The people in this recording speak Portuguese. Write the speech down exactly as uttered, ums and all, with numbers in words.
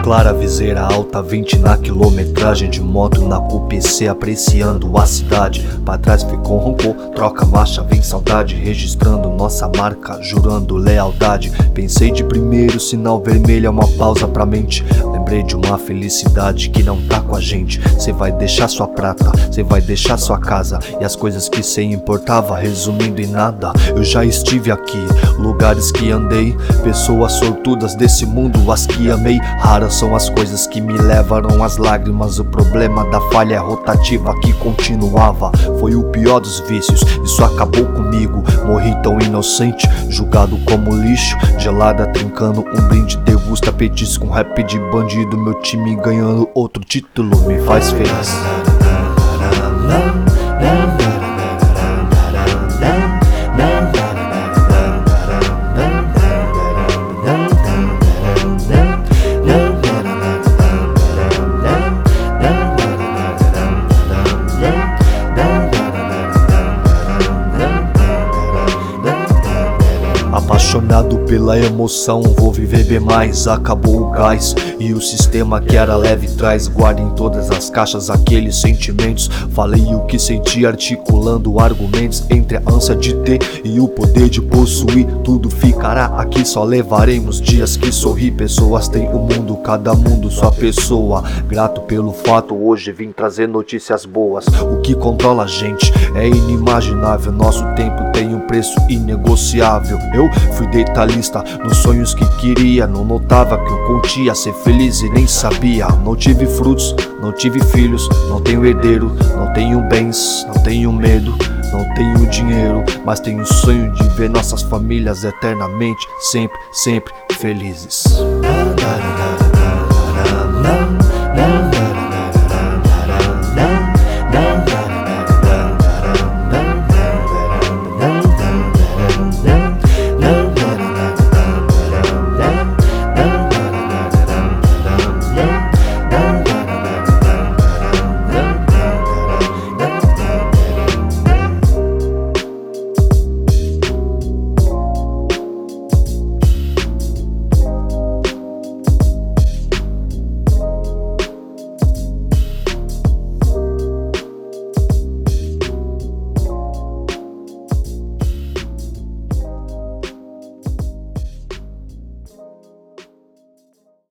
clara, viseira alta, vinte na quilometragem, de moto na U P C, apreciando a cidade. Pra trás ficou roncou, troca marcha, vem saudade, registrando nossa marca, jurando lealdade. Pensei de primeiro, sinal vermelho é uma pausa pra mente. Lembrei de uma felicidade que não tá com a gente. Cê vai deixar sua prata, cê vai deixar sua casa, e as coisas que cê importava, resumindo em nada. Eu já estive aqui, lugares que andei, pessoas sortudas desse mundo, as que amei. Raras são as coisas que me levaram às lágrimas. O problema da falha é rotativa que continuava. Foi o pior dos vícios, isso acabou comigo. Morri tão inocente, julgado como lixo. Gelada trincando um brinde, degusta petisco, um rap de bandido. Meu time ganhando outro título me faz feliz. Apaixonado pela emoção, vou viver bem mais. Acabou o gás e o sistema que era leve traz. Guarda em todas as caixas aqueles sentimentos. Falei o que senti, articulando argumentos. Entre a ânsia de ter e o poder de possuir, tudo ficará aqui, só levaremos dias que sorri. Pessoas têm o mundo, cada mundo sua pessoa. Grato pelo fato, hoje vim trazer notícias boas. O que controla a gente é inimaginável. Nosso tempo tem um preço inegociável. Eu fui detalhista nos sonhos que queria. Não notava que eu continha ser feliz e nem sabia. Não tive frutos, não tive filhos, não tenho herdeiro, não tenho bens, não tenho medo, não tenho dinheiro, mas tenho o sonho de ver nossas famílias eternamente, sempre, sempre felizes.